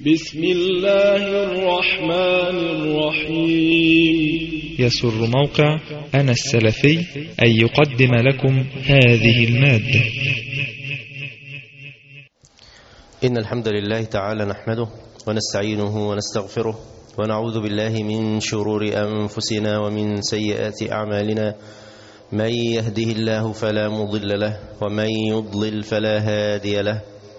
بسم الله الرحمن الرحيم. يسر موقع أنا السلفي أن يقدم لكم هذه المادة. إن الحمد لله تعالى نحمده ونستعينه ونستغفره ونعوذ بالله من شرور أنفسنا ومن سيئات أعمالنا. من يهده الله فلا مضل له ومن يضلل فلا هادي له،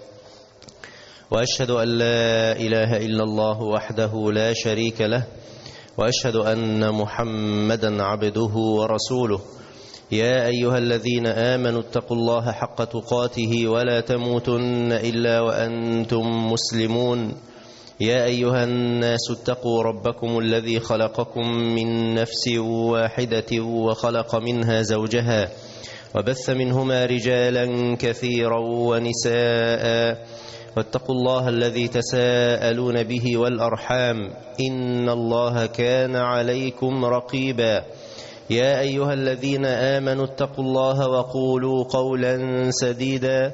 وأشهد أن لا إله إلا الله وحده لا شريك له، وأشهد أن محمدا عبده ورسوله. يا أيها الذين آمنوا اتقوا الله حق تقاته ولا تموتن إلا وأنتم مسلمون. يا أيها الناس اتقوا ربكم الذي خلقكم من نفس واحدة وخلق منها زوجها وبث منهما رجالا كثيرا ونساء، واتقوا الله الذي تساءلون به والأرحام إن الله كان عليكم رقيبا. يا أيها الذين آمنوا اتقوا الله وقولوا قولا سديدا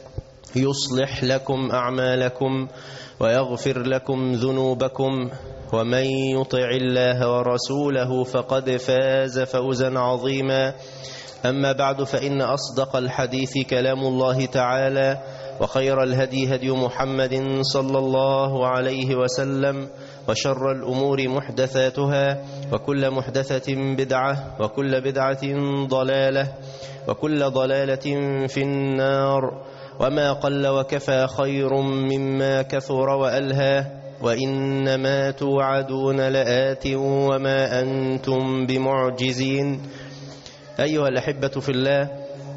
يصلح لكم أعمالكم ويغفر لكم ذنوبكم، ومن يطع الله ورسوله فقد فاز فوزا عظيما. أما بعد، فإن أصدق الحديث كلام الله تعالى، وخير الهدي هدي محمد صلى الله عليه وسلم، وشر الأمور محدثاتها، وكل محدثة بدعة، وكل بدعة ضلالة، وكل ضلالة في النار. وما قل وكفى خير مما كثر وألهى، وإنما توعدون لآت وما أنتم بمعجزين. أيها الأحبة في الله،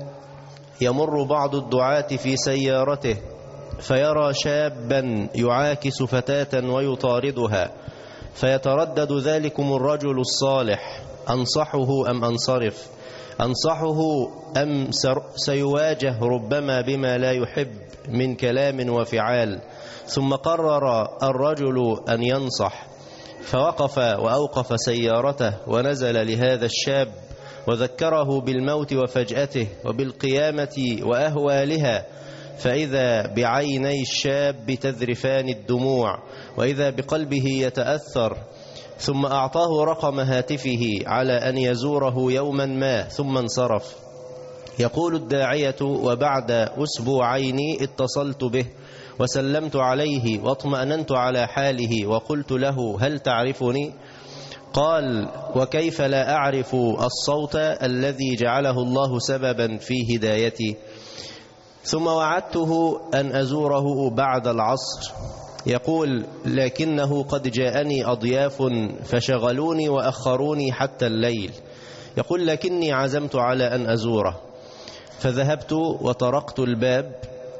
يمر بعض الدعاة في سيارته فيرى شابا يعاكس فتاة ويطاردها، فيتردد ذلكم الرجل الصالح: أنصحه أم أنصرف؟ أنصحه أم سيواجه ربما بما لا يحب من كلام وفعال؟ ثم قرر الرجل أن ينصح، فوقف وأوقف سيارته ونزل لهذا الشاب وذكره بالموت وفجأته وبالقيامة وأهوالها، فإذا بعيني الشاب تذرفان الدموع، وإذا بقلبه يتأثر. ثم أعطاه رقم هاتفه على أن يزوره يوما ما، ثم انصرف. يقول الداعية: وبعد أسبوعين اتصلت به وسلمت عليه واطمأننت على حاله وقلت له: هل تعرفني؟ قال: وكيف لا أعرف الصوت الذي جعله الله سببا في هدايتي. ثم وعدته أن أزوره بعد العصر. يقول: لكنه قد جاءني أضياف فشغلوني وأخروني حتى الليل. يقول: لكني عزمت على أن أزوره، فذهبت وطرقت الباب،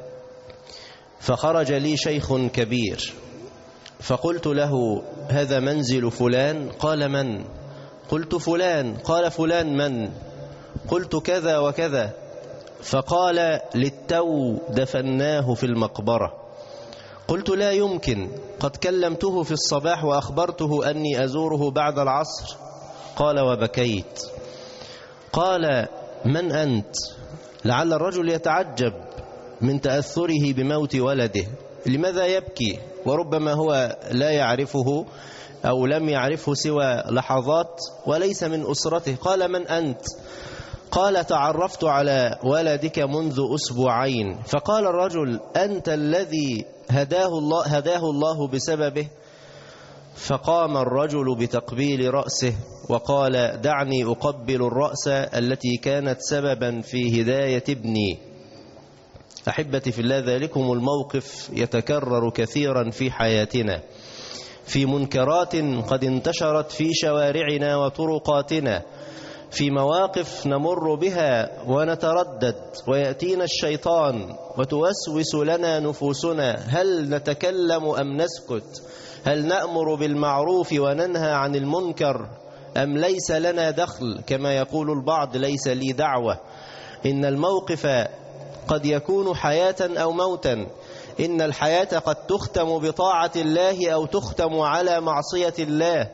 فخرج لي شيخ كبير، فقلت له: هذا منزل فلان؟ قال: من؟ قلت: فلان. قال: فلان من؟ قلت: كذا وكذا. فقال: للتو دفناه في المقبرة. قلت: لا يمكن، قد كلمته في الصباح وأخبرته أني أزوره بعد العصر. قال: وبكيت. قال: من أنت؟ لعل الرجل يتعجب من تأثره بموت ولده، لماذا يبكي؟ وربما هو لا يعرفه أو لم يعرفه سوى لحظات وليس من أسرته. قال: من أنت؟ قال: تعرفت على ولدك منذ أسبوعين. فقال الرجل: أنت الذي هداه الله بسببه؟ فقام الرجل بتقبيل رأسه وقال: دعني أقبل الرأس التي كانت سببا في هداية ابني. أحبتي في الله، ذلكم الموقف يتكرر كثيرا في حياتنا، في منكرات قد انتشرت في شوارعنا وطرقاتنا، في مواقف نمر بها ونتردد ويأتينا الشيطان وتوسوس لنا نفوسنا: هل نتكلم أم نسكت؟ هل نأمر بالمعروف وننهى عن المنكر أم ليس لنا دخل؟ كما يقول البعض: ليس لي دعوة. إن الموقف قد يكون حياة أو موتا. إن الحياة قد تختم بطاعة الله أو تختم على معصية الله.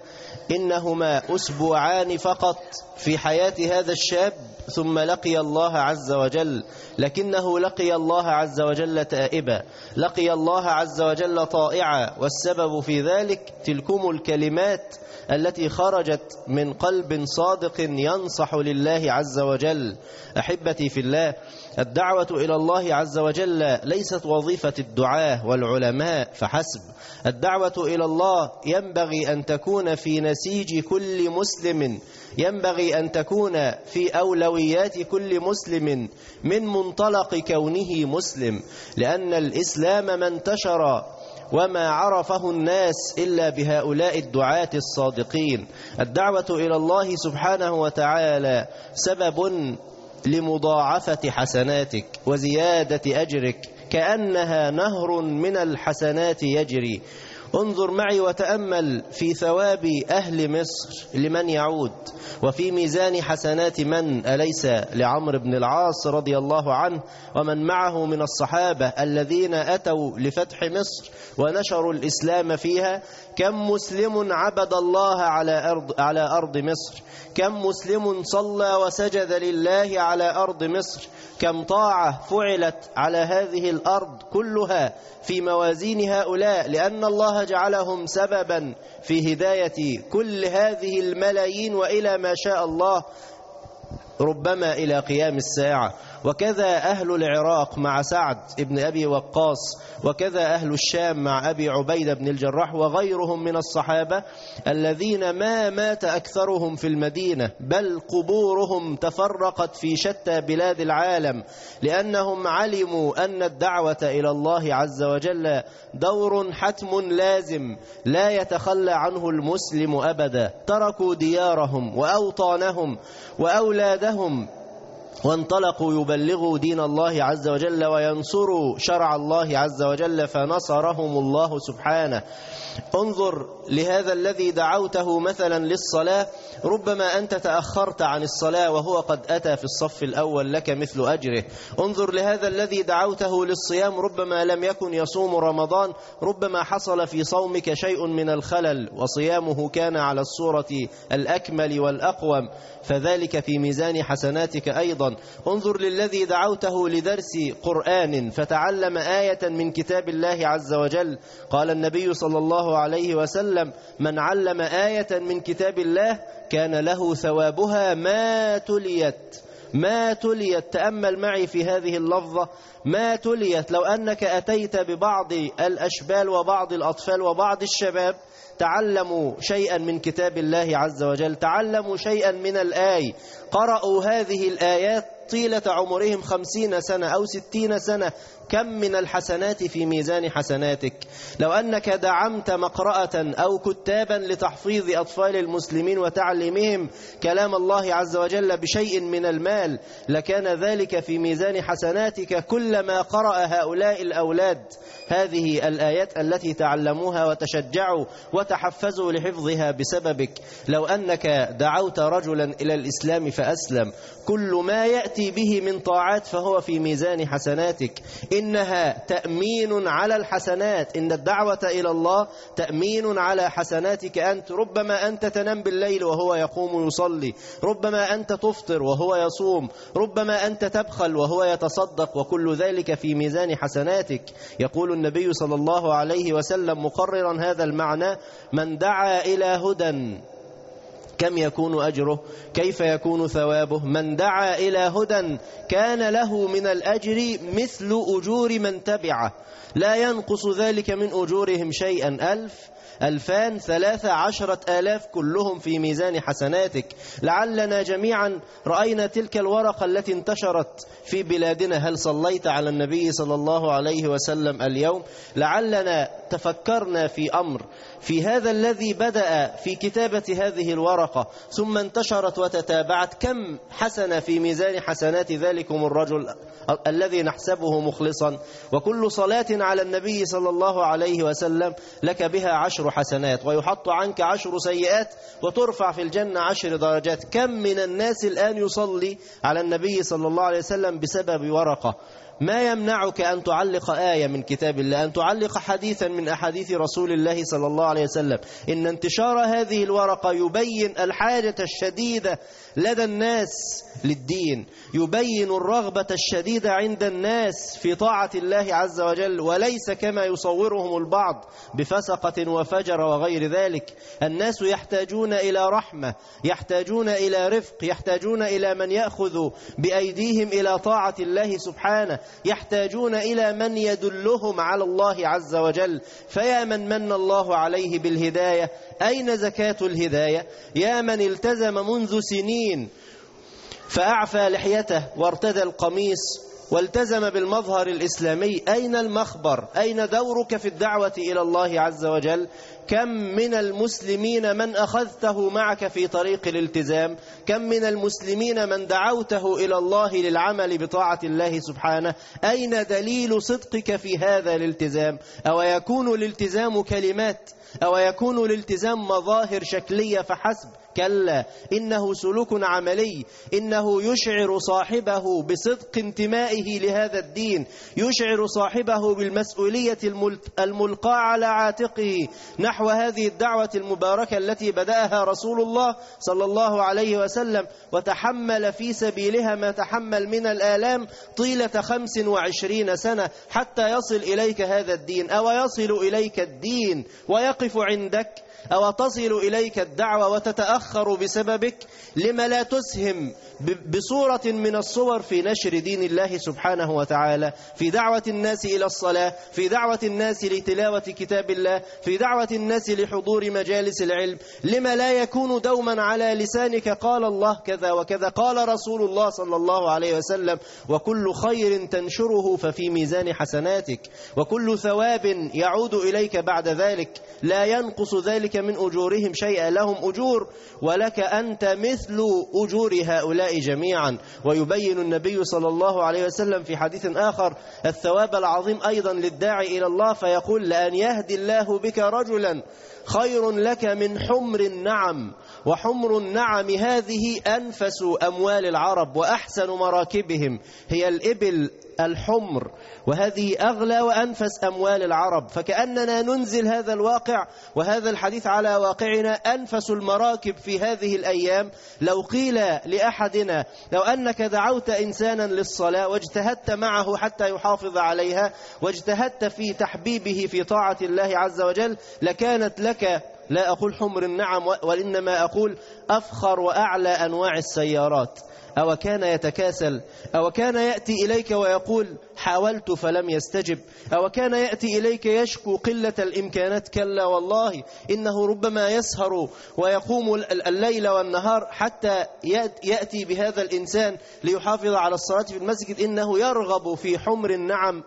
إنهما أسبوعان فقط في حياة هذا الشاب ثم لقي الله عز وجل، لكنه لقي الله عز وجل تائبا، لقي الله عز وجل طائعا، والسبب في ذلك تلكم الكلمات التي خرجت من قلب صادق ينصح لله عز وجل. أحبتي في الله، الدعوة إلى الله عز وجل ليست وظيفة الدعاة والعلماء فحسب. الدعوة إلى الله ينبغي أن تكون في نسيج كل مسلم، ينبغي أن تكون في أولويات كل مسلم من منطلق كونه مسلم، لأن الإسلام ما انتشر وما عرفه الناس إلا بهؤلاء الدعاة الصادقين. الدعوة إلى الله سبحانه وتعالى سبب لمضاعفة حسناتك وزيادة أجرك، كأنها نهر من الحسنات يجري. انظر معي وتأمل في ثواب أهل مصر لمن يعود، وفي ميزان حسنات من؟ أليس لعمرو بن العاص رضي الله عنه ومن معه من الصحابة الذين أتوا لفتح مصر ونشروا الإسلام فيها؟ كم مسلم عبد الله على أرض مصر، كم مسلم صلى وسجد لله على أرض مصر، كم طاعة فعلت على هذه الأرض كلها في موازين هؤلاء، لأن الله جعلهم سببا في هداية كل هذه الملايين وإلى ما شاء الله ربما إلى قيام الساعة. وكذا أهل العراق مع سعد بن أبي وقاص، وكذا أهل الشام مع أبي عبيدة بن الجراح وغيرهم من الصحابة الذين ما مات أكثرهم في المدينة، بل قبورهم تفرقت في شتى بلاد العالم، لأنهم علموا أن الدعوة إلى الله عز وجل دور حتم لازم لا يتخلى عنه المسلم أبدا. تركوا ديارهم وأوطانهم وأولادهم وانطلقوا يبلغوا دين الله عز وجل وينصروا شرع الله عز وجل، فنصرهم الله سبحانه. انظر لهذا الذي دعوته مثلا للصلاة، ربما أنت تأخرت عن الصلاة وهو قد أتى في الصف الأول لك مثل أجره. انظر لهذا الذي دعوته للصيام، ربما لم يكن يصوم رمضان، ربما حصل في صومك شيء من الخلل وصيامه كان على الصورة الأكمل والأقوم، فذلك في ميزان حسناتك أيضا. انظر للذي دعوته لدرس قرآن فتعلم آية من كتاب الله عز وجل، قال النبي صلى الله عليه وسلم: من علم آية من كتاب الله كان له ثوابها ما تليت. تأمل معي في هذه اللفظة، ما تليت. لو أنك أتيت ببعض الأشبال وبعض الأطفال وبعض الشباب تعلموا شيئا من كتاب الله عز وجل، تعلموا شيئا من الآي، قرأوا هذه الآيات طيلة عمرهم 50 سنة أو 60 سنة، كم من الحسنات في ميزان حسناتك. لو أنك دعمت مقرأة أو كتابا لتحفيظ أطفال المسلمين وتعليمهم كلام الله عز وجل بشيء من المال، لكان ذلك في ميزان حسناتك كلما قرأ هؤلاء الأولاد هذه الآيات التي تعلموها وتشجعوا وتحفزوا لحفظها بسببك. لو أنك دعوت رجلا إلى الإسلام فأسلم، كل ما يأتي به من طاعات فهو في ميزان حسناتك. إنها تأمين على الحسنات، إن الدعوة إلى الله تأمين على حسناتك أنت. ربما أنت تنام بالليل وهو يقوم يصلي، ربما أنت تفطر وهو يصوم، ربما أنت تبخل وهو يتصدق، وكل ذلك في ميزان حسناتك. يقول النبي صلى الله عليه وسلم مقررا هذا المعنى: من دعا إلى هدى كم يكون أجره؟ كيف يكون ثوابه؟ من دعا إلى هدى كان له من الأجر مثل أجور من تبعه، لا ينقص ذلك من أجورهم شيئا. 1000 2000 13,000 كلهم في ميزان حسناتك. لعلنا جميعا رأينا تلك الورقة التي انتشرت في بلادنا: هل صليت على النبي صلى الله عليه وسلم اليوم؟ لعلنا تفكرنا في أمر، في هذا الذي بدأ في كتابة هذه الورقة ثم انتشرت وتتابعت، كم حسنة في ميزان حسنات ذلكم الرجل الذي نحسبه مخلصا. وكل صلاة على النبي صلى الله عليه وسلم لك بها 10 حسنات، ويحط عنك 10 سيئات، وترفع في الجنة 10 درجات. كم من الناس الآن يصلي على النبي صلى الله عليه وسلم بسبب ورقة؟ ما يمنعك أن تعلق آية من كتاب الله، أن تعلق حديثا من أحاديث رسول الله صلى الله عليه وسلم؟ إن انتشار هذه الورقة يبين الحاجة الشديدة لدى الناس للدين، يبين الرغبة الشديدة عند الناس في طاعة الله عز وجل، وليس كما يصورهم البعض بفسقة وفجر وغير ذلك. الناس يحتاجون إلى رحمة، يحتاجون إلى رفق، يحتاجون إلى من يأخذ بأيديهم إلى طاعة الله سبحانه، يحتاجون إلى من يدلهم على الله عز وجل. فيا من من الله عليه بالهداية، أين زكاة الهداية؟ يا من التزم منذ سنين فأعفى لحيته وارتدى القميص والتزم بالمظهر الإسلامي، أين المخبر؟ أين دورك في الدعوة إلى الله عز وجل؟ كم من المسلمين من أخذته معك في طريق الالتزام؟ كم من المسلمين من دعوته إلى الله للعمل بطاعة الله سبحانه؟ أين دليل صدقك في هذا الالتزام؟ أو يكون الالتزام كلمات؟ أو يكون الالتزام مظاهر شكلية فحسب؟ كلا، إنه سلوك عملي، إنه يشعر صاحبه بصدق انتمائه لهذا الدين، يشعر صاحبه بالمسؤولية الملقاة على عاتقه نحو هذه الدعوة المباركة التي بدأها رسول الله صلى الله عليه وسلم، وتحمل في سبيلها ما تحمل من الآلام طيلة 25 سنة حتى يصل إليك هذا الدين. أو يصل إليك الدين ويقف عندك؟ أو تصل إليك الدعوة وتتأخر بسببك؟ لما لا تسهم بصورة من الصور في نشر دين الله سبحانه وتعالى، في دعوة الناس إلى الصلاة، في دعوة الناس لتلاوة كتاب الله، في دعوة الناس لحضور مجالس العلم؟ لما لا يكون دوما على لسانك قال الله كذا وكذا، قال رسول الله صلى الله عليه وسلم؟ وكل خير تنشره ففي ميزان حسناتك، وكل ثواب يعود إليك بعد ذلك، لا ينقص ذلك من أجورهم شيئا، لهم أجور ولك أنت مثل أجور هؤلاء جميعا. ويبين النبي صلى الله عليه وسلم في حديث آخر الثواب العظيم أيضا للداعي إلى الله، فيقول: لأن يهدي الله بك رجلا خير لك من حمر النعم. وحمر النعم هذه أنفس أموال العرب وأحسن مراكبهم، هي الإبل الحمر، وهذه أغلى وأنفس أموال العرب. فكأننا ننزل هذا الواقع وهذا الحديث على واقعنا. أنفس المراكب في هذه الأيام، لو قيل لأحدنا لو أنك دعوت إنسانا للصلاة واجتهدت معه حتى يحافظ عليها، واجتهدت في تحبيبه في طاعة الله عز وجل، لكانت لك، لا أقول حمر النعم وإنما أقول أفخر وأعلى أنواع السيارات. أو كان يتكاسل؟ أو كان يأتي إليك ويقول حاولت فلم يستجب؟ أو كان يأتي إليك يشكو قلة الإمكانات؟ كلا والله، إنه ربما يسهر ويقوم الليل والنهار حتى يأتي بهذا الإنسان ليحافظ على الصلاة في المسجد، إنه يرغب في حمر النعم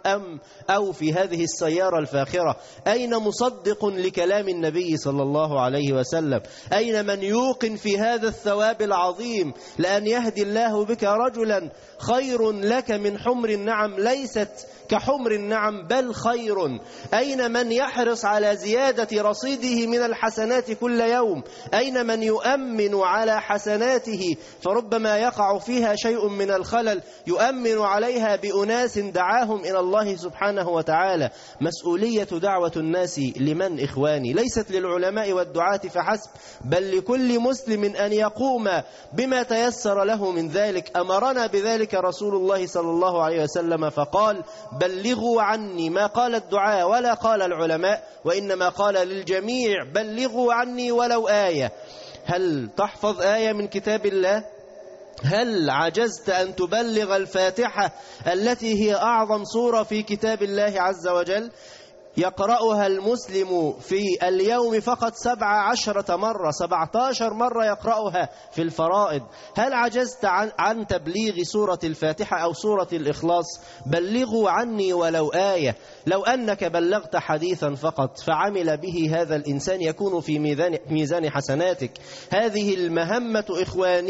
أو في هذه السيارة الفاخرة. أين مصدق لكلام النبي صلى الله عليه وسلم؟ أين من يوقن في هذا الثواب العظيم؟ لأن يهدي الله بك رجلا خير لك من حمر النعم، ليست كحمر النعم بل خير. أين من يحرص على زيادة رصيده من الحسنات كل يوم؟ أين من يؤمن على حسناته فربما يقع فيها شيء من الخلل، يؤمن عليها بأناس دعاهم إلى الله سبحانه وتعالى؟ مسؤولية دعوة الناس لمن إخواني؟ ليست للعلماء والدعاة فحسب، بل لكل مسلم أن يقوم بما تيسر له من ذلك. أمرنا بذلك رسول الله صلى الله عليه وسلم فقال: بلغوا عني، ما قال الدعاء ولا قال العلماء، وإنما قال للجميع: بلغوا عني ولو آية. هل تحفظ آية من كتاب الله؟ هل عجزت أن تبلغ الفاتحة التي هي أعظم سورة في كتاب الله عز وجل؟ يقرأها المسلم في اليوم فقط 17 مرة، 17 مرة يقرأها في الفرائض. هل عجزت عن تبليغ سورة الفاتحة أو سورة الإخلاص؟ بلغوا عني ولو آية. لو أنك بلغت حديثا فقط فعمل به هذا الإنسان يكون في ميزان حسناتك. هذه المهمة إخواني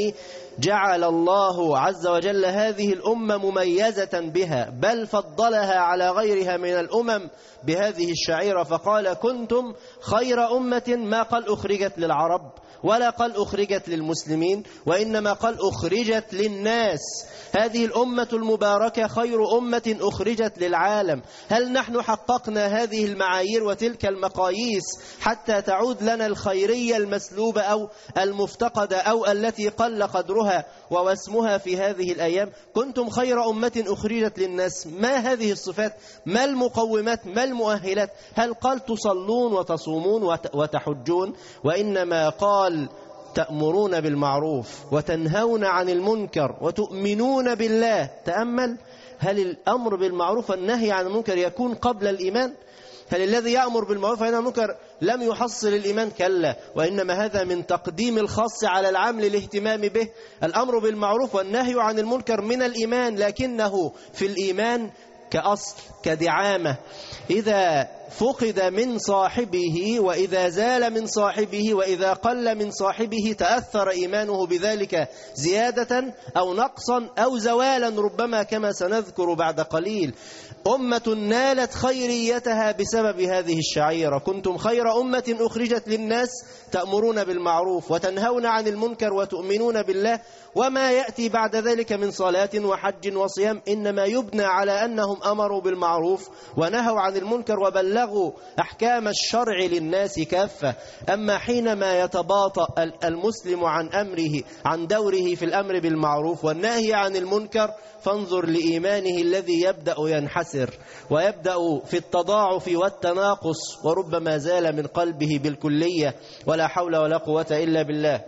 جعل الله عز وجل هذه الأمة مميزة بها، بل فضلها على غيرها من الأمم بهذه الشعيرة، فقال كنتم خير أمة، ما قال أخرجت للعرب ولا قال أخرجت للمسلمين، وإنما قال أخرجت للناس. هذه الأمة المباركة خير أمة أخرجت للعالم. هل نحن حققنا هذه المعايير وتلك المقاييس حتى تعود لنا الخيرية المسلوبة أو المفتقدة أو التي قل قدرها ووسمها في هذه الأيام؟ كنتم خير أمة أخرجت للناس. ما هذه الصفات؟ ما المقومات؟ ما المؤهلات؟ هل قال تصلون وتصومون وتحجون؟ وإنما قال تأمرون بالمعروف وتنهون عن المنكر وتؤمنون بالله. تأمل، هل الأمر بالمعروف والنهي عن المنكر يكون قبل الإيمان؟ هل الذي يأمر بالمعروف وينهى عن المنكر لم يحصل الإيمان؟ كلا، وإنما هذا من تقديم الخاص على العام للاهتمام به. الأمر بالمعروف والنهي عن المنكر من الإيمان، لكنه في الإيمان كأصل كدعامة، إذا فقد من صاحبه وإذا زال من صاحبه وإذا قل من صاحبه تأثر إيمانه بذلك زيادة أو نقصا أو زوالا ربما، كما سنذكر بعد قليل. أمة نالت خيريتها بسبب هذه الشعيرة. كنتم خير أمة أخرجت للناس تأمرون بالمعروف وتنهون عن المنكر وتؤمنون بالله. وما يأتي بعد ذلك من صلاة وحج وصيام إنما يبنى على أنهم أمروا بالمعروف ونهوا عن المنكر وبلغوا أحكام الشرع للناس كافة. أما حينما يتباطأ المسلم عن دوره في الأمر بالمعروف والنهي عن المنكر، فانظر لإيمانه الذي يبدأ ينحسر ويبدأ في التضاعف والتناقص، وربما زال من قلبه بالكلية، ولا حول ولا قوة إلا بالله.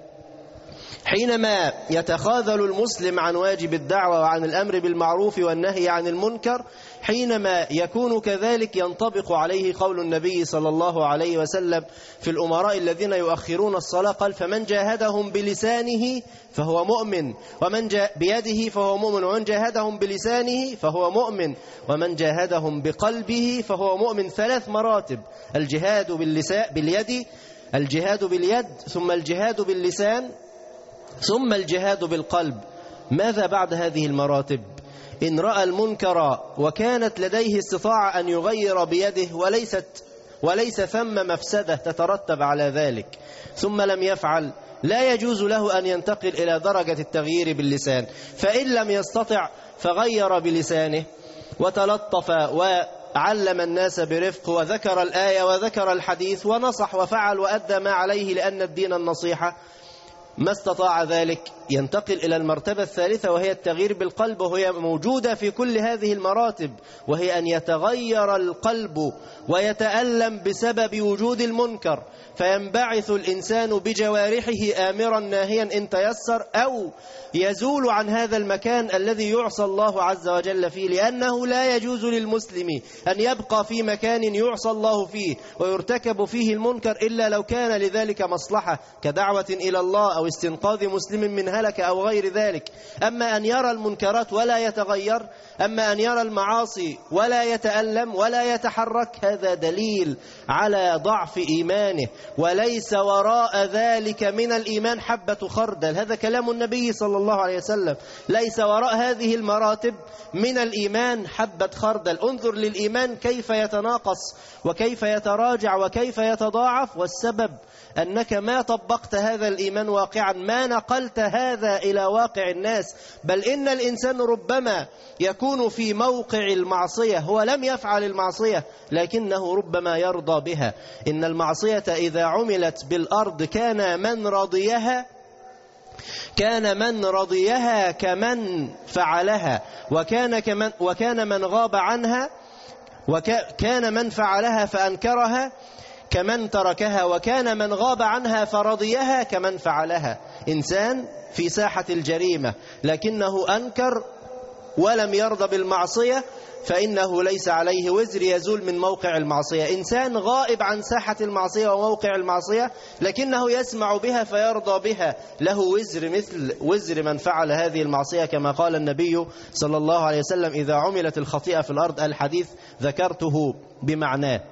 حينما يتخاذل المسلم عن واجب الدعوة وعن الأمر بالمعروف والنهي عن المنكر، حينما يكون كذلك ينطبق عليه قول النبي صلى الله عليه وسلم في الأمراء الذين يؤخرون الصلاة، قال فمن جاهدهم بلسانه فهو مؤمن، ومن بيده فهو مؤمن، ومن جاهدهم بلسانه فهو مؤمن، ومن جاهدهم بقلبه فهو مؤمن. 3 مراتب: الجهاد باليد، الجهاد باليد، ثم الجهاد باللسان، ثم الجهاد بالقلب. ماذا بعد هذه المراتب؟ إن رأى المنكر وكانت لديه استطاعة أن يغير بيده وليس ثم مفسدة تترتب على ذلك، ثم لم يفعل، لا يجوز له أن ينتقل إلى درجة التغيير باللسان. فإن لم يستطع فغير بلسانه وتلطف وعلم الناس برفق وذكر الآية وذكر الحديث ونصح وفعل وأدى ما عليه، لأن الدين النصيحة. ما استطاع ذلك ينتقل إلى المرتبة الثالثة، وهي التغيير بالقلب، وهي موجودة في كل هذه المراتب، وهي أن يتغير القلب ويتألم بسبب وجود المنكر، فينبعث الإنسان بجوارحه آمرا ناهيا إن تيسر، أو يزول عن هذا المكان الذي يعصى الله عز وجل فيه، لأنه لا يجوز للمسلم أن يبقى في مكان يعصى الله فيه ويرتكب فيه المنكر إلا لو كان لذلك مصلحة كدعوة إلى الله أو استنقاذ مسلم من هلك أو غير ذلك. أما أن يرى المنكرات ولا يتغير، أما أن يرى المعاصي ولا يتألم ولا يتحرك، هذا دليل على ضعف إيمانه، وليس وراء ذلك من الإيمان حبة خردل. هذا كلام النبي صلى الله عليه وسلم، ليس وراء هذه المراتب من الإيمان حبة خردل. انظر للإيمان كيف يتناقص وكيف يتراجع وكيف يتضاعف، والسبب أنك ما طبقت هذا الإيمان واقعا، ما نقلت هذا إلى واقع الناس. بل إن الإنسان ربما يكون في موقع المعصية، هو لم يفعل المعصية لكنه ربما يرضى بها. إن المعصية إذا عملت بالأرض كان من رضيها كمن فعلها، وكان من غاب عنها، وكان من فعلها فأنكرها كمن تركها، وكان من غاب عنها فرضيها كمن فعلها. إنسان في ساحة الجريمة لكنه أنكر ولم يرضى بالمعصية، فإنه ليس عليه وزر يزول من موقع المعصية. إنسان غائب عن ساحة المعصية وموقع المعصية لكنه يسمع بها فيرضى بها، له وزر مثل وزر من فعل هذه المعصية، كما قال النبي صلى الله عليه وسلم: إذا عملت الخطيئة في الأرض، الحديث ذكرته بمعناه.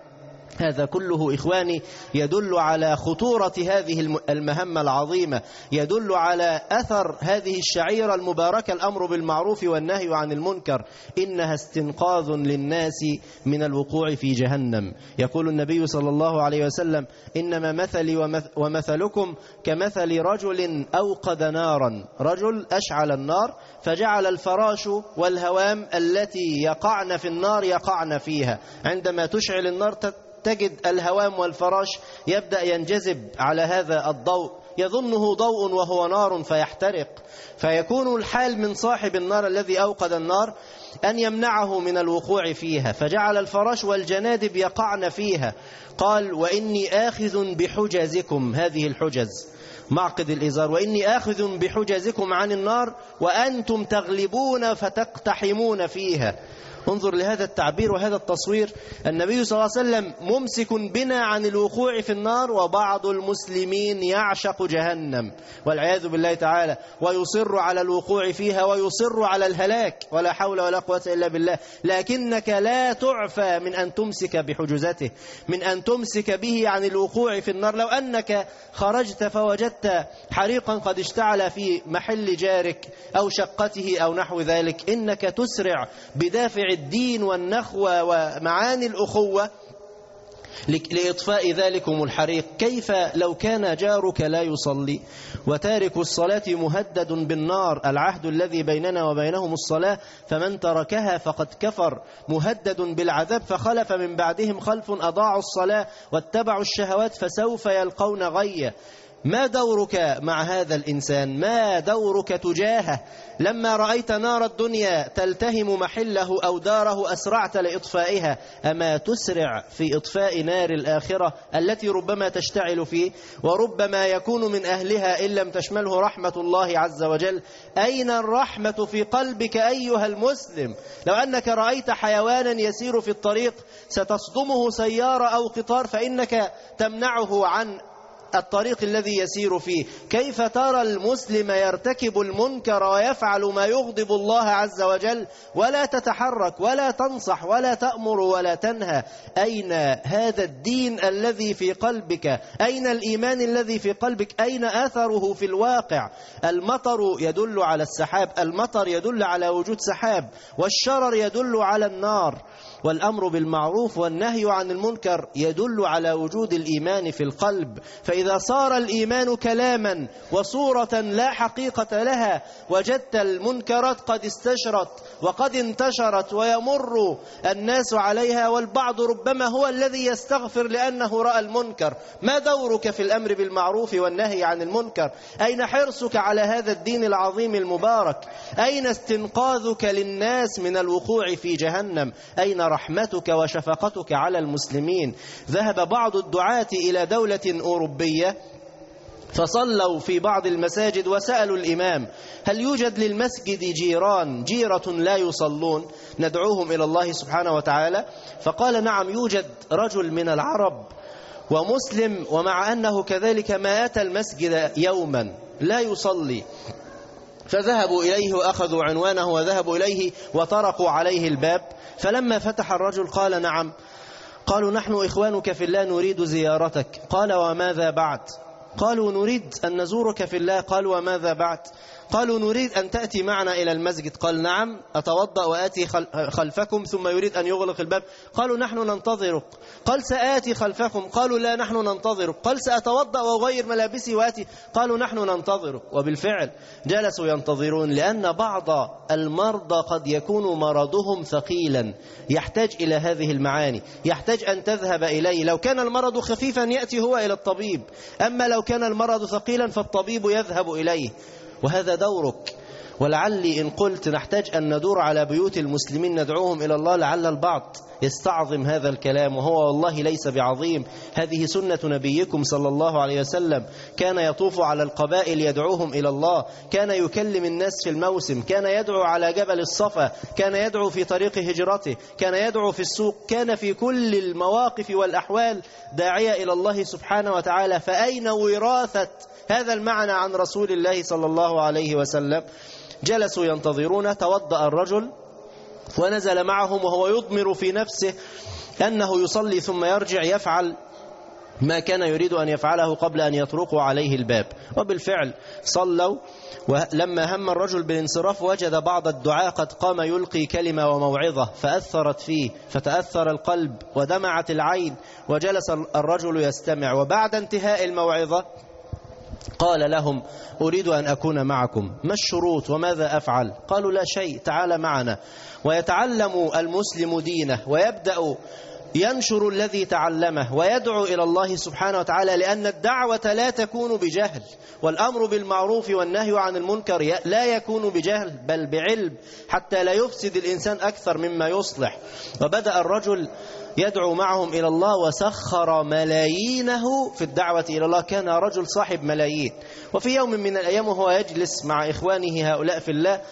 هذا كله إخواني يدل على خطورة هذه المهمة العظيمة، يدل على أثر هذه الشعيرة المباركة، الأمر بالمعروف والنهي عن المنكر، إنها استنقاذ للناس من الوقوع في جهنم. يقول النبي صلى الله عليه وسلم: إنما مثلي ومثلكم كمثل رجل أوقد نارا، رجل أشعل النار فجعل الفراش والهوام التي يقعن في النار يقعن فيها. عندما تشعل النار تجد الهوام والفراش يبدأ ينجذب على هذا الضوء، يظنه ضوء وهو نار فيحترق. فيكون الحال من صاحب النار الذي أوقد النار أن يمنعه من الوقوع فيها، فجعل الفراش والجنادب يقعن فيها. قال: وإني آخذ بحجزكم، هذه الحجز معقد الإزار، وإني آخذ بحجزكم عن النار وأنتم تغلبون فتقتحمون فيها. انظر لهذا التعبير وهذا التصوير. النبي صلى الله عليه وسلم ممسك بنا عن الوقوع في النار، وبعض المسلمين يعشق جهنم والعياذ بالله تعالى، ويصر على الوقوع فيها ويصر على الهلاك، ولا حول ولا قوة إلا بالله. لكنك لا تعفى من أن تمسك بحجزته، من أن تمسك به عن الوقوع في النار. لو أنك خرجت فوجدت حريقا قد اشتعل في محل جارك أو شقته أو نحو ذلك، إنك تسرع بدافع الدين والنخوة ومعاني الأخوة لإطفاء ذلكم الحريق. كيف لو كان جارك لا يصلي وتارك الصلاة مهدد بالنار؟ العهد الذي بيننا وبينهم الصلاة، فمن تركها فقد كفر، مهدد بالعذاب. فخلف من بعدهم خلف أضاعوا الصلاة واتبعوا الشهوات فسوف يلقون غيا. ما دورك مع هذا الإنسان؟ ما دورك تجاهه؟ لما رأيت نار الدنيا تلتهم محله أو داره أسرعت لإطفائها، أما تسرع في إطفاء نار الآخرة التي ربما تشتعل فيه وربما يكون من أهلها إن لم تشمله رحمة الله عز وجل؟ أين الرحمة في قلبك أيها المسلم؟ لو أنك رأيت حيوانا يسير في الطريق ستصدمه سيارة أو قطار فإنك تمنعه عن الطريق الذي يسير فيه. كيف ترى المسلم يرتكب المنكر ويفعل ما يغضب الله عز وجل ولا تتحرك ولا تنصح ولا تأمر ولا تنهى؟ أين هذا الدين الذي في قلبك؟ أين الإيمان الذي في قلبك؟ أين أثره في الواقع؟ المطر يدل على السحاب، المطر يدل على وجود سحاب، والشرر يدل على النار، والأمر بالمعروف والنهي عن المنكر يدل على وجود الإيمان في القلب. فإذا صار الإيمان كلاما وصورة لا حقيقة لها، وجدت المنكرات قد استشرت وقد انتشرت ويمر الناس عليها، والبعض ربما هو الذي يستغفر لأنه رأى المنكر. ما دورك في الأمر بالمعروف والنهي عن المنكر؟ أين حرصك على هذا الدين العظيم المبارك؟ أين استنقاذك للناس من الوقوع في جهنم؟ أين رحمتك وشفقتك على المسلمين؟ ذهب بعض الدعاة إلى دولة أوروبية فصلوا في بعض المساجد وسألوا الإمام: هل يوجد للمسجد جيرة لا يصلون ندعوهم إلى الله سبحانه وتعالى؟ فقال: نعم، يوجد رجل من العرب ومسلم، ومع أنه كذلك ما أتى المسجد يوما لا يصلي. فذهبوا إليه وأخذوا عنوانه وذهبوا إليه وطرقوا عليه الباب. فلما فتح الرجل قال: نعم. قالوا: نحن إخوانك في الله نريد زيارتك. قال: وماذا بعد؟ قالوا: نريد أن نزورك في الله. قالوا: وماذا بعد؟ قالوا: نريد أن تأتي معنا إلى المسجد. قال: نعم، أتوضأ وآتي خلفكم. ثم يريد أن يغلق الباب. قالوا: نحن ننتظرك. قال: سآتي خلفكم. قالوا: لا، نحن ننتظرك. قال: سأتوضأ وأغير ملابسي وآتي. قالوا: نحن ننتظرك. وبالفعل جلسوا ينتظرون، لأن بعض المرضى قد يكون مرضهم ثقيلا يحتاج إلى هذه المعاني، يحتاج أن تذهب إليه. لو كان المرض خفيفا يأتي هو إلى الطبيب، أما لو كان المرض ثقيلا فالطبيب يذهب إليه. وهذا دورك. ولعلي إن قلت نحتاج أن ندور على بيوت المسلمين ندعوهم إلى الله، لعل البعض يستعظم هذا الكلام، وهو والله ليس بعظيم. هذه سنة نبيكم صلى الله عليه وسلم، كان يطوف على القبائل يدعوهم إلى الله، كان يكلم الناس في الموسم، كان يدعو على جبل الصفا، كان يدعو في طريق هجرته، كان يدعو في السوق، كان في كل المواقف والأحوال داعية إلى الله سبحانه وتعالى. فأين وراثة هذا المعنى عن رسول الله صلى الله عليه وسلم؟ جلسوا ينتظرون. توضأ الرجل ونزل معهم وهو يضمر في نفسه أنه يصلي ثم يرجع يفعل ما كان يريد أن يفعله قبل أن يطرقوا عليه الباب. وبالفعل صلوا، ولما هم الرجل بالانصراف وجد بعض الدعاء قد قام يلقي كلمة وموعظة فأثرت فيه، فتأثر القلب ودمعت العين، وجلس الرجل يستمع. وبعد انتهاء الموعظة قال لهم: أريد أن أكون معكم، ما الشروط وماذا أفعل؟ قالوا: لا شيء، تعال معنا. ويتعلم المسلم دينه ويبدأ ينشر الذي تعلمه ويدعو إلى الله سبحانه وتعالى، لأن الدعوة لا تكون بجهل، والأمر بالمعروف والنهي عن المنكر لا يكون بجهل بل بعلم، حتى لا يفسد الإنسان أكثر مما يصلح. وبدأ الرجل يدعو معهم إلى الله وسخر ملايينه في الدعوة إلى الله، كان رجل صاحب ملايين. وفي يوم من الأيام وهو يجلس مع إخوانه هؤلاء في الله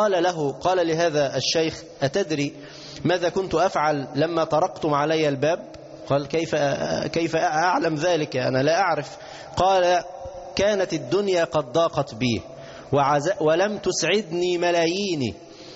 قال لهذا الشيخ: أتدري ماذا كنت أفعل لما طرقتم علي الباب؟ قال: كيف أعلم ذلك؟ أنا لا أعرف. قال: كانت الدنيا قد ضاقت بي ولم تسعدني ملاييني.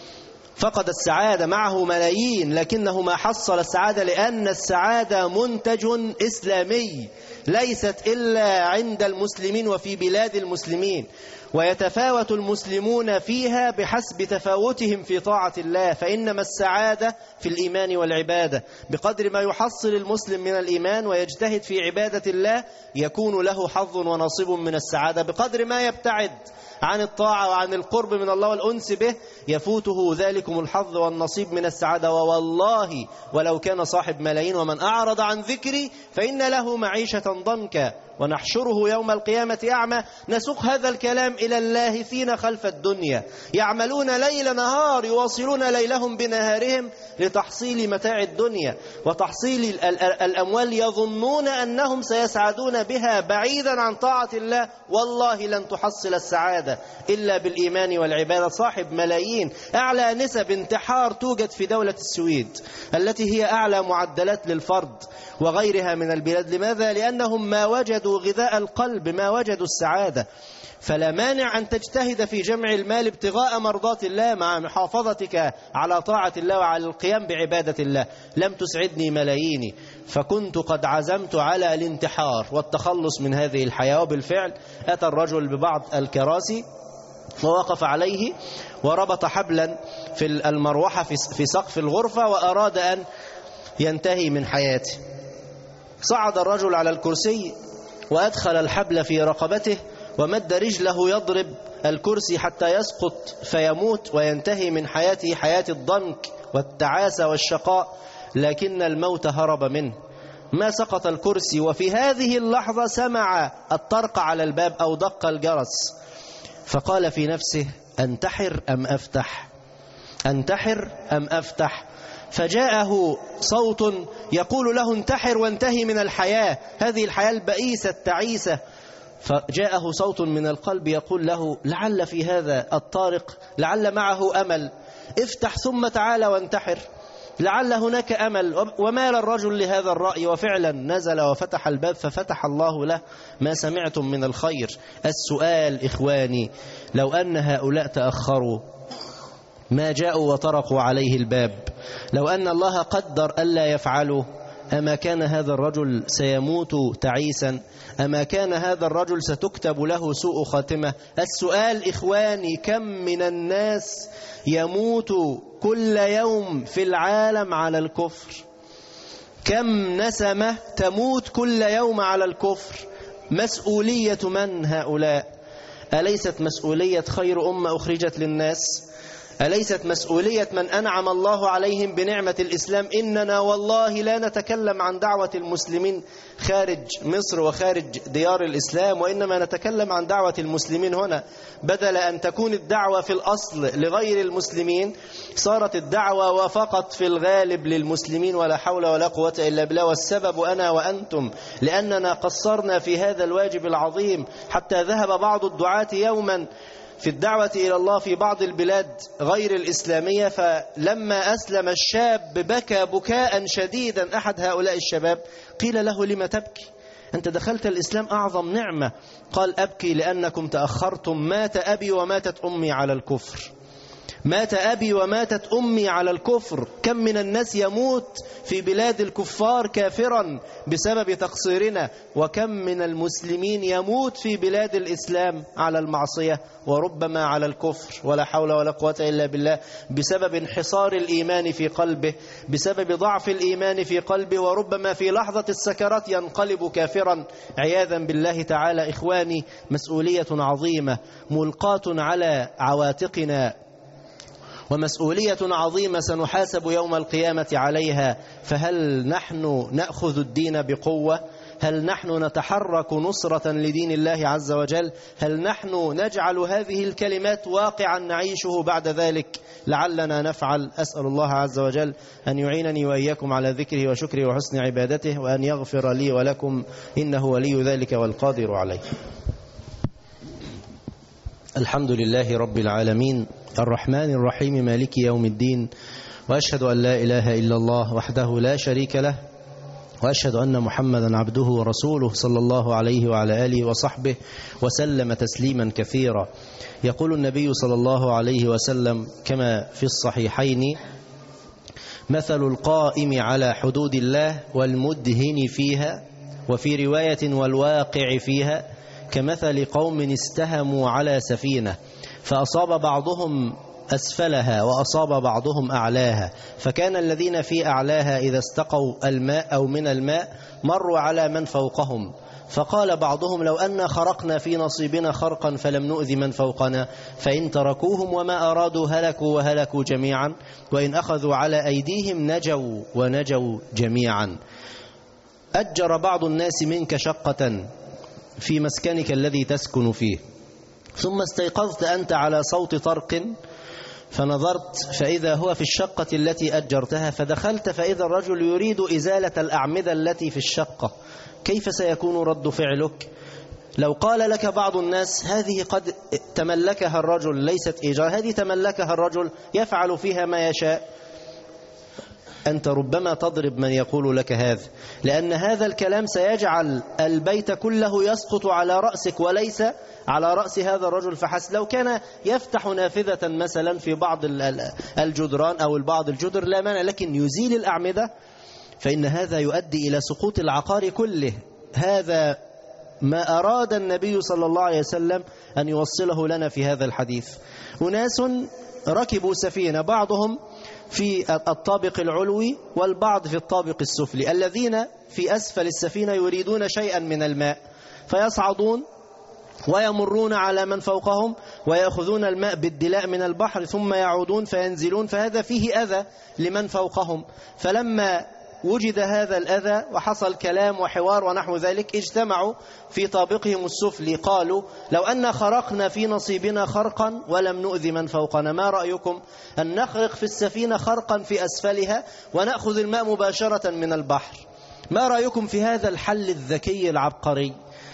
فقد السعادة، معه ملايين لكنه ما حصل السعادة، لأن السعادة منتج إسلامي ليست إلا عند المسلمين وفي بلاد المسلمين، ويتفاوت المسلمون فيها بحسب تفاوتهم في طاعة الله. فإنما السعادة في الإيمان والعبادة، بقدر ما يحصل المسلم من الإيمان ويجتهد في عبادة الله يكون له حظ ونصيب من السعادة، بقدر ما يبتعد عن الطاعة وعن القرب من الله والأنس به يفوته ذلكم الحظ والنصيب من السعادة. ووالله ولو كان صاحب ملايين: ومن أعرض عن ذكري فإن له معيشة ضنكا ونحشره يوم القيامة أعمى. نسوق هذا الكلام إلى اللاهثين خلف الدنيا، يعملون ليل نهار، يواصلون ليلهم بنهارهم لتحصيل متاع الدنيا وتحصيل الأموال، يظنون أنهم سيسعدون بها بعيدا عن طاعة الله. والله لن تحصل السعادة إلا بالإيمان والعبادة. صاحب ملايين، أعلى نسب انتحار توجد في دولة السويد التي هي أعلى معدلات للفرد وغيرها من البلاد. لماذا؟ لأنهم ما وجدوا غذاء القلب، ما وجدوا السعادة. فلا مانع أن تجتهد في جمع المال ابتغاء مرضات الله مع محافظتك على طاعة الله وعلى القيام بعبادة الله. لم تسعدني ملاييني، فكنت قد عزمت على الانتحار والتخلص من هذه الحياة. وبالفعل أتى الرجل ببعض الكراسي ووقف عليه وربط حبلا في المروحة في سقف الغرفة وأراد أن ينتهي من حياته. صعد الرجل على الكرسي وأدخل الحبل في رقبته ومد رجله يضرب الكرسي حتى يسقط فيموت وينتهي من حياته حياة الضنك والتعاسة والشقاء، لكن الموت هرب منه. ما سقط الكرسي، وفي هذه اللحظة سمع الطرق على الباب أو دق الجرس، فقال في نفسه: أنتحر أم أفتح؟ أنتحر أم أفتح؟ فجاءه صوت يقول له: انتحر وانتهي من الحياة، هذه الحياة البئيسة التعيسة. فجاءه صوت من القلب يقول له: لعل في هذا الطارق لعل معه أمل، افتح ثم تعال وانتحر، لعل هناك أمل. ومال الرجل لهذا الرأي، وفعلا نزل وفتح الباب ففتح الله له ما سمعتم من الخير. السؤال إخواني: لو أن هؤلاء تأخروا ما جاءوا وطرقوا عليه الباب، لو أن الله قدر ألا يفعلوا، أما كان هذا الرجل سيموت تعيسا؟ أما كان هذا الرجل ستكتب له سوء خاتمة؟ السؤال إخواني: كم من الناس يموت كل يوم في العالم على الكفر؟ كم نسمة تموت كل يوم على الكفر؟ مسؤولية من هؤلاء؟ أليست مسؤولية خير أمة أخرجت للناس؟ أليست مسؤولية من أنعم الله عليهم بنعمة الإسلام؟ إننا والله لا نتكلم عن دعوة المسلمين خارج مصر وخارج ديار الإسلام، وإنما نتكلم عن دعوة المسلمين هنا. بدل أن تكون الدعوة في الأصل لغير المسلمين، صارت الدعوة وفقط في الغالب للمسلمين، ولا حول ولا قوة إلا بالله. والسبب أنا وأنتم، لأننا قصرنا في هذا الواجب العظيم، حتى ذهب بعض الدعاة يوما في الدعوة إلى الله في بعض البلاد غير الإسلامية، فلما أسلم الشاب بكى بكاء شديدا. أحد هؤلاء الشباب قيل له: لما تبكي؟ أنت دخلت الإسلام أعظم نعمة. قال: أبكي لأنكم تأخرتم، مات أبي وماتت أمي على الكفر. مات أبي وماتت أمي على الكفر. كم من الناس يموت في بلاد الكفار كافرا بسبب تقصيرنا، وكم من المسلمين يموت في بلاد الإسلام على المعصية وربما على الكفر، ولا حول ولا قوة إلا بالله، بسبب انحصار الإيمان في قلبه، بسبب ضعف الإيمان في قلبه، وربما في لحظة السكرات ينقلب كافرا عياذا بالله تعالى. إخواني، مسؤولية عظيمة ملقاة على عواتقنا، ومسؤولية عظيمة سنحاسب يوم القيامة عليها. فهل نحن نأخذ الدين بقوة؟ هل نحن نتحرك نصرة لدين الله عز وجل؟ هل نحن نجعل هذه الكلمات واقعا نعيشه بعد ذلك؟ لعلنا نفعل. أسأل الله عز وجل أن يعينني وإياكم على ذكره وشكره وحسن عبادته، وأن يغفر لي ولكم، إنه ولي ذلك والقادر عليه. الحمد لله رب العالمين، الرحمن الرحيم، مالك يوم الدين، وأشهد أن لا إله إلا الله وحده لا شريك له، وأشهد أن محمدا عبده ورسوله صلى الله عليه وعلى آله وصحبه وسلم تسليما كثيرا. يقول النبي صلى الله عليه وسلم كما في الصحيحين: مثل القائم على حدود الله والمدهن فيها، وفي رواية والواقع فيها، كمثل قوم استهموا على سفينة فأصاب بعضهم أسفلها وأصاب بعضهم أعلاها، فكان الذين في أعلاها إذا استقوا الماء أو من الماء مروا على من فوقهم، فقال بعضهم: لو أن خرقنا في نصيبنا خرقا فلم نؤذ من فوقنا، فإن تركوهم وما أرادوا هلكوا وهلكوا جميعا، وإن أخذوا على أيديهم نجوا ونجوا جميعا. أجر بعض الناس منك شقة في مسكنك الذي تسكن فيه، ثم استيقظت أنت على صوت طرق، فنظرت فإذا هو في الشقة التي أجرتها، فدخلت فإذا الرجل يريد إزالة الأعمدة التي في الشقة، كيف سيكون رد فعلك؟ لو قال لك بعض الناس: هذه قد تملكها الرجل، ليست إيجار، هذه تملكها الرجل يفعل فيها ما يشاء، أنت ربما تضرب من يقول لك هذا، لأن هذا الكلام سيجعل البيت كله يسقط على رأسك وليس على رأس هذا الرجل فحسب. لو كان يفتح نافذة مثلا في بعض الجدران أو البعض الجدر لا مانع، لكن يزيل الأعمدة فإن هذا يؤدي إلى سقوط العقار كله. هذا ما أراد النبي صلى الله عليه وسلم أن يوصله لنا في هذا الحديث. أناس ركبوا سفينة، بعضهم في الطابق العلوي والبعض في الطابق السفلي. الذين في أسفل السفينة يريدون شيئا من الماء، فيصعدون ويمرون على من فوقهم ويأخذون الماء بالدلاء من البحر، ثم يعودون فينزلون، فهذا فيه أذى لمن فوقهم. فلما وجد هذا الأذى وحصل كلام وحوار ونحو ذلك، اجتمعوا في طابقهم السفلي، قالوا: لو أن خرقنا في نصيبنا خرقا ولم نؤذي من فوقنا، ما رأيكم أن نخرق في السفينة خرقا في أسفلها ونأخذ الماء مباشرة من البحر؟ ما رأيكم في هذا الحل الذكي العبقري؟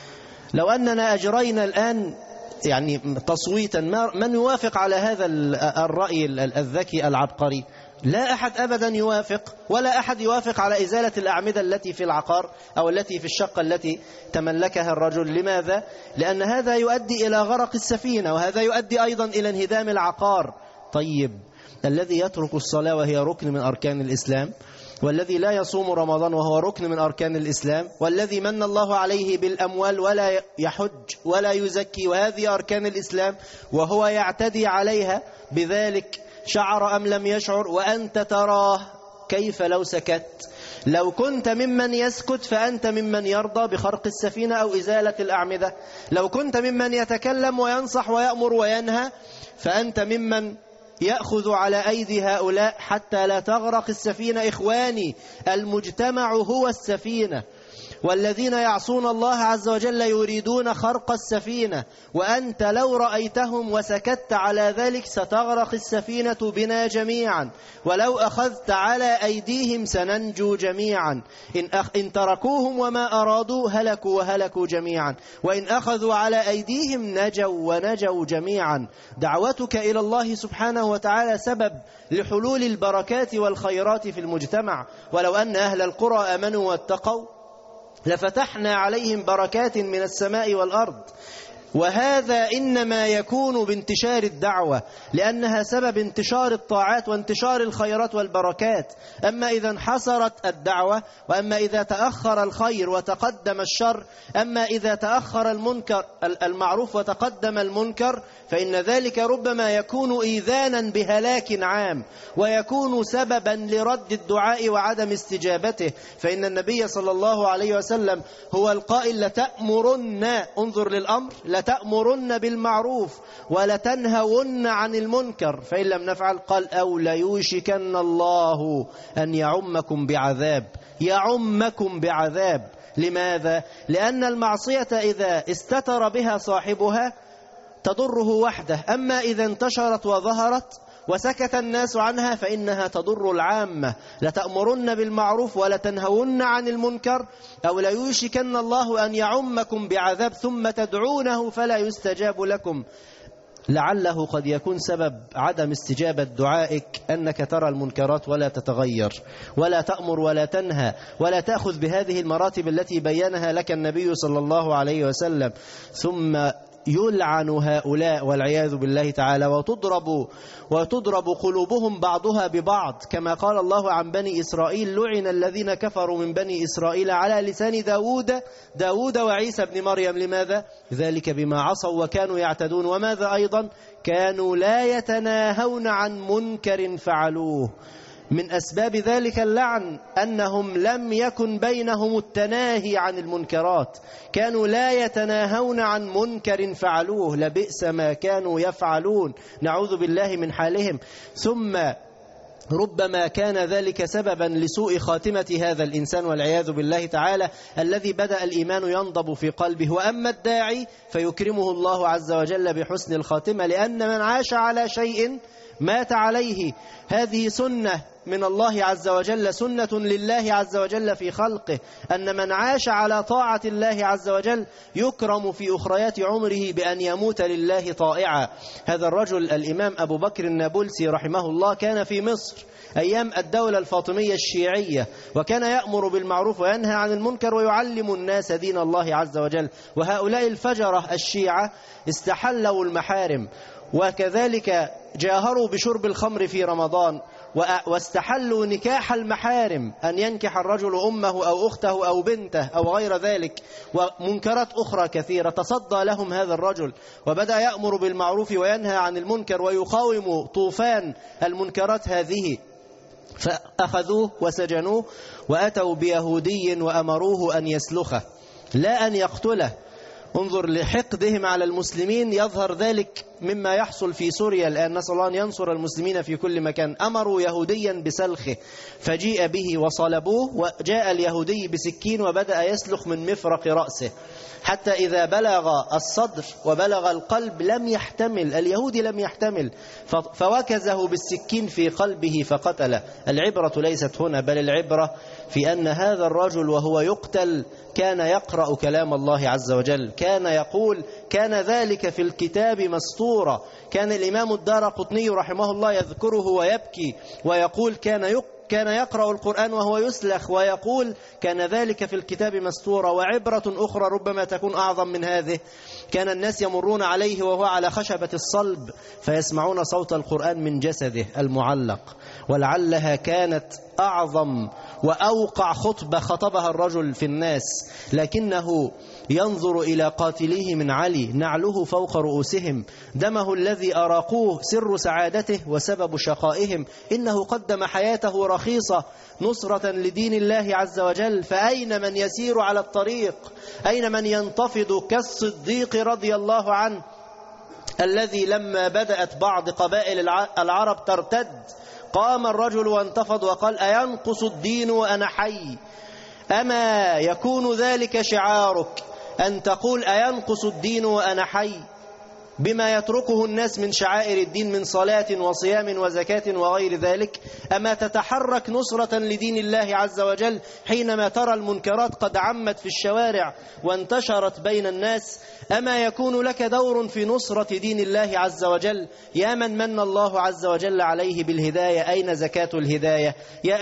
لو أننا أجرينا الآن يعني تصويتا، من يوافق على هذا الرأي الذكي العبقري؟ لا أحد أبدا يوافق، ولا أحد يوافق على إزالة الأعمدة التي في العقار أو التي في الشقة التي تملكها الرجل. لماذا؟ لأن هذا يؤدي إلى غرق السفينة، وهذا يؤدي أيضا إلى انهدام العقار. طيب، الذي يترك الصلاة وهي ركن من أركان الإسلام، والذي لا يصوم رمضان وهو ركن من أركان الإسلام، والذي من الله عليه بالأموال ولا يحج ولا يزكي وهذه أركان الإسلام، وهو يعتدي عليها بذلك، شعر أم لم يشعر وأنت تراه، كيف لو سكت؟ لو كنت ممن يسكت فأنت ممن يرضى بخرق السفينة أو إزالة الأعمدة. لو كنت ممن يتكلم وينصح ويأمر وينهى فأنت ممن يأخذ على أيدي هؤلاء حتى لا تغرق السفينة. إخواني، المجتمع هو السفينة، والذين يعصون الله عز وجل يريدون خرق السفينة، وأنت لو رأيتهم وسكت على ذلك ستغرق السفينة بنا جميعا، ولو أخذت على أيديهم سننجو جميعا. إن تركوهم وما أرادوا هلكوا وهلكوا جميعا، وإن أخذوا على أيديهم نجوا ونجوا جميعا. دعوتك إلى الله سبحانه وتعالى سبب لحلول البركات والخيرات في المجتمع. ولو أن أهل القرى آمنوا واتقوا لفتحنا عليهم بركات من السماء والأرض. وهذا إنما يكون بانتشار الدعوة، لأنها سبب انتشار الطاعات وانتشار الخيرات والبركات. أما إذا انحصرت الدعوة، وأما إذا تأخر الخير وتقدم الشر، أما إذا تأخر المعروف وتقدم المنكر، فإن ذلك ربما يكون إيذانا بهلاك عام، ويكون سببا لرد الدعاء وعدم استجابته. فإن النبي صلى الله عليه وسلم هو القائل: لتأمرن، انظر للأمر، لتأمرن بالمعروف ولتنهون عن المنكر، فإن لم نفعل قال: أو ليوشكن الله أن يعمكم بعذاب. يعمكم بعذاب. لماذا؟ لأن المعصية إذا استتر بها صاحبها تضره وحده، أما إذا انتشرت وظهرت وسكت الناس عنها فإنها تضر العامة. لتأمرن بالمعروف ولتنهون عن المنكر، أو ليوشكن الله أن يعمكم بعذاب ثم تدعونه فلا يستجاب لكم. لعله قد يكون سبب عدم استجابة دعائك أنك ترى المنكرات ولا تتغير، ولا تأمر ولا تنهى، ولا تأخذ بهذه المراتب التي بينها لك النبي صلى الله عليه وسلم. ثم يلعن هؤلاء والعياذ بالله تعالى، وتضرب قلوبهم بعضها ببعض، كما قال الله عن بني إسرائيل: لعن الذين كفروا من بني إسرائيل على لسان داود وعيسى بن مريم. لماذا؟ ذلك بما عصوا وكانوا يعتدون. وماذا أيضا؟ كانوا لا يتناهون عن منكر فعلوه. من أسباب ذلك اللعن أنهم لم يكن بينهم التناهي عن المنكرات، كانوا لا يتناهون عن منكر فعلوه، لبئس ما كانوا يفعلون، نعوذ بالله من حالهم. ثم ربما كان ذلك سببا لسوء خاتمة هذا الإنسان والعياذ بالله تعالى، الذي بدأ الإيمان ينضب في قلبه. وأما الداعي فيكرمه الله عز وجل بحسن الخاتمة، لأن من عاش على شيء مات عليه. هذه سنة من الله عز وجل، سنة لله عز وجل في خلقه، أن من عاش على طاعة الله عز وجل يكرم في أخريات عمره بأن يموت لله طائعا. هذا الرجل الإمام أبو بكر النابلسي رحمه الله كان في مصر أيام الدولة الفاطمية الشيعية، وكان يأمر بالمعروف وينهى عن المنكر ويعلم الناس دين الله عز وجل. وهؤلاء الفجرة الشيعة استحلوا المحارم، وكذلك جاهروا بشرب الخمر في رمضان، واستحلوا نكاح المحارم، أن ينكح الرجل أمه أو أخته أو بنته أو غير ذلك، ومنكرات أخرى كثيرة. تصدى لهم هذا الرجل وبدأ يأمر بالمعروف وينهى عن المنكر ويقاوم طوفان المنكرات هذه. فأخذوه وسجنوه وأتوا بيهودي وأمروه أن يسلخه لا أن يقتله. انظر لحقدهم على المسلمين، يظهر ذلك مما يحصل في سوريا الآن، نسأل الله أن ينصر المسلمين في كل مكان. أمروا يهوديا بسلخه فجيء به وصلبوه، وجاء اليهودي بسكين وبدأ يسلخ من مفرق رأسه، حتى إذا بلغ الصدر وبلغ القلب لم يحتمل، اليهودي لم يحتمل، فوكزه بالسكين في قلبه فقتله. العبرة ليست هنا، بل العبرة في أن هذا الرجل وهو يقتل كان يقرأ كلام الله عز وجل، كان يقول: كان ذلك في الكتاب مسطورا. كان الإمام الدارقطني رحمه الله يذكره ويبكي ويقول: كان يقرأ القرآن وهو يسلخ ويقول: كان ذلك في الكتاب مسطورا. وعبرة أخرى ربما تكون أعظم من هذه: كان الناس يمرون عليه وهو على خشبة الصلب فيسمعون صوت القرآن من جسده المعلق. ولعلها كانت أعظم وأوقع خطبة خطبها الرجل في الناس، لكنه ينظر إلى قاتليه من علي، نعله فوق رؤوسهم، دمه الذي أراقوه سر سعادته وسبب شقائهم. إنه قدم حياته رخيصة نصرة لدين الله عز وجل، فأين من يسير على الطريق؟ أين من ينتفض كالصديق رضي الله عنه، الذي لما بدأت بعض قبائل العرب ترتد قام الرجل وانتفض وقال: أينقص الدين وأنا حي؟ أما يكون ذلك شعارك أن تقول أينقص الدين وأنا حي؟ بما يتركه الناس من شعائر الدين من صلاة وصيام وزكاة وغير ذلك؟ أما تتحرك نصرة لدين الله عز وجل حينما ترى المنكرات قد عمت في الشوارع وانتشرت بين الناس؟ أما يكون لك دور في نصرة دين الله عز وجل؟ يا من من الله عز وجل عليه بالهداية، أين زكاة الهداية؟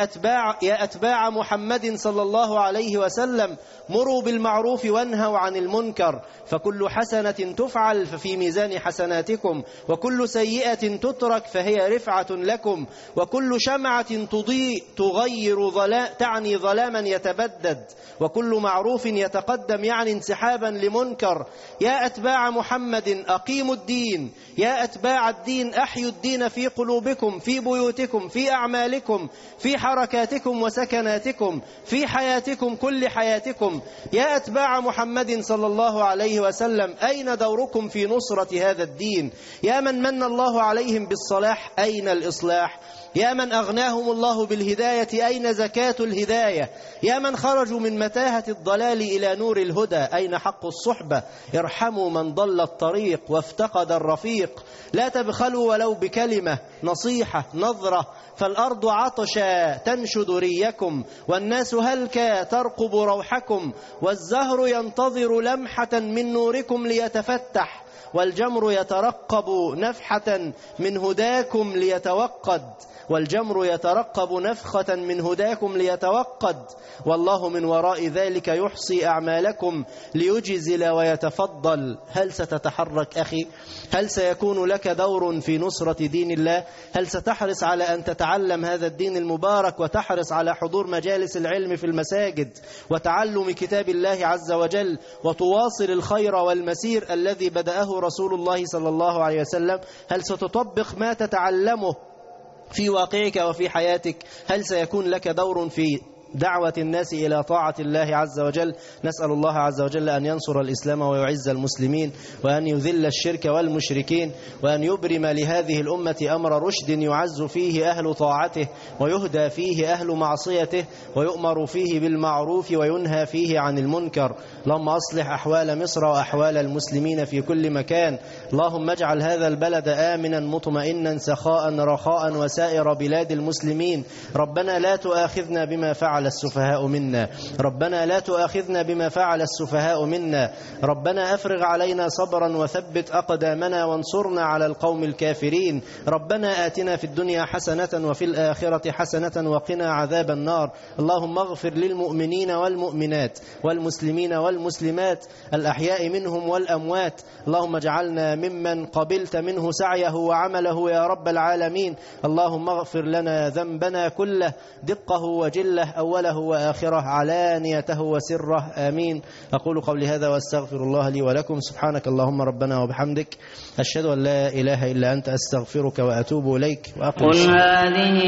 يا أتباع محمد صلى الله عليه وسلم، مروا بالمعروف وانهوا عن المنكر، فكل حسنة تفعل ففي ميزان حسناتكم، وكل سيئة تترك فهي رفعة لكم، وكل شمعة تضيء تغير تعني ظلاما يتبدد، وكل معروف يتقدم يعني انسحابا لمنكر. يا أتباع محمد أقيموا الدين، يا أتباع الدين أحيوا الدين في قلوبكم، في بيوتكم، في أعمالكم، في حركاتكم وسكناتكم، في حياتكم كل حياتكم. يا أتباع محمد صلى الله عليه وسلم أين دوركم في نصرة هذا الدين؟ يا من من الله عليهم بالصلاح أين الإصلاح؟ يا من أغناهم الله بالهداية أين زكاة الهداية؟ يا من خرجوا من متاهة الضلال إلى نور الهدى أين حق الصحبة؟ ارحموا من ضل الطريق وافتقد الرفيق. لا تبخلوا ولو بكلمة، نصيحة، نظرة، فالأرض عطشا تنشد ريكم، والناس هلكا ترقب روحكم، والزهر ينتظر لمحة من نوركم ليتفتح، والجمر يترقب نفحة من هداكم ليتوقد، والجمر يترقب نفخة من هداكم ليتوقد، والله من وراء ذلك يحصي أعمالكم ليجزل ويتفضل. هل ستتحرك أخي؟ هل سيكون لك دور في نصرة دين الله؟ هل ستحرص على أن تتعلم هذا الدين المبارك وتحرص على حضور مجالس العلم في المساجد وتعلم كتاب الله عز وجل وتواصل الخير والمسير الذي بدأه رسول الله صلى الله عليه وسلم؟ هل ستطبق ما تتعلمه في واقعك وفي حياتك؟ هل سيكون لك دور في دعوة الناس إلى طاعة الله عز وجل؟ نسأل الله عز وجل أن ينصر الإسلام ويعز المسلمين، وأن يذل الشرك والمشركين، وأن يبرم لهذه الأمة أمر رشد يعز فيه أهل طاعته ويهدى فيه أهل معصيته، ويؤمر فيه بالمعروف وينهى فيه عن المنكر. اللهم أصلح أحوال مصر وأحوال المسلمين في كل مكان. اللهم اجعل هذا البلد آمنا مطمئنا سخاء رخاء وسائر بلاد المسلمين. ربنا لا تؤاخذنا بما فعل السفهاء منا، ربنا لا تؤاخذنا بما فعل السفهاء منا، ربنا أفرغ علينا صبرا وثبت أقدامنا وانصرنا على القوم الكافرين. ربنا آتنا في الدنيا حسنة وفي الآخرة حسنة وقنا عذاب النار. اللهم اغفر للمؤمنين والمؤمنات والمسلمين والمسلمات الأحياء منهم والأموات. اللهم اجعلنا ممن قبلت منه سعيه وعمله يا رب العالمين. اللهم اغفر لنا ذنبنا كله، دقه وجله، أوله وآخره، علانيته وسره، آمين. أقول قولي هذا وأستغفر الله لي ولكم. سبحانك اللهم ربنا وبحمدك، أشهد أن لا إله إلا أنت، أستغفرك وأتوب إليك. قل هذه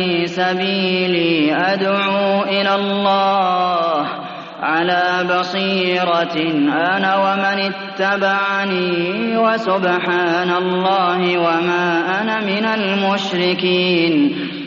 سبيلي أدعو إلى الله على بصيرة أنا ومن اتبعني، وسبحان الله وما أنا من المشركين.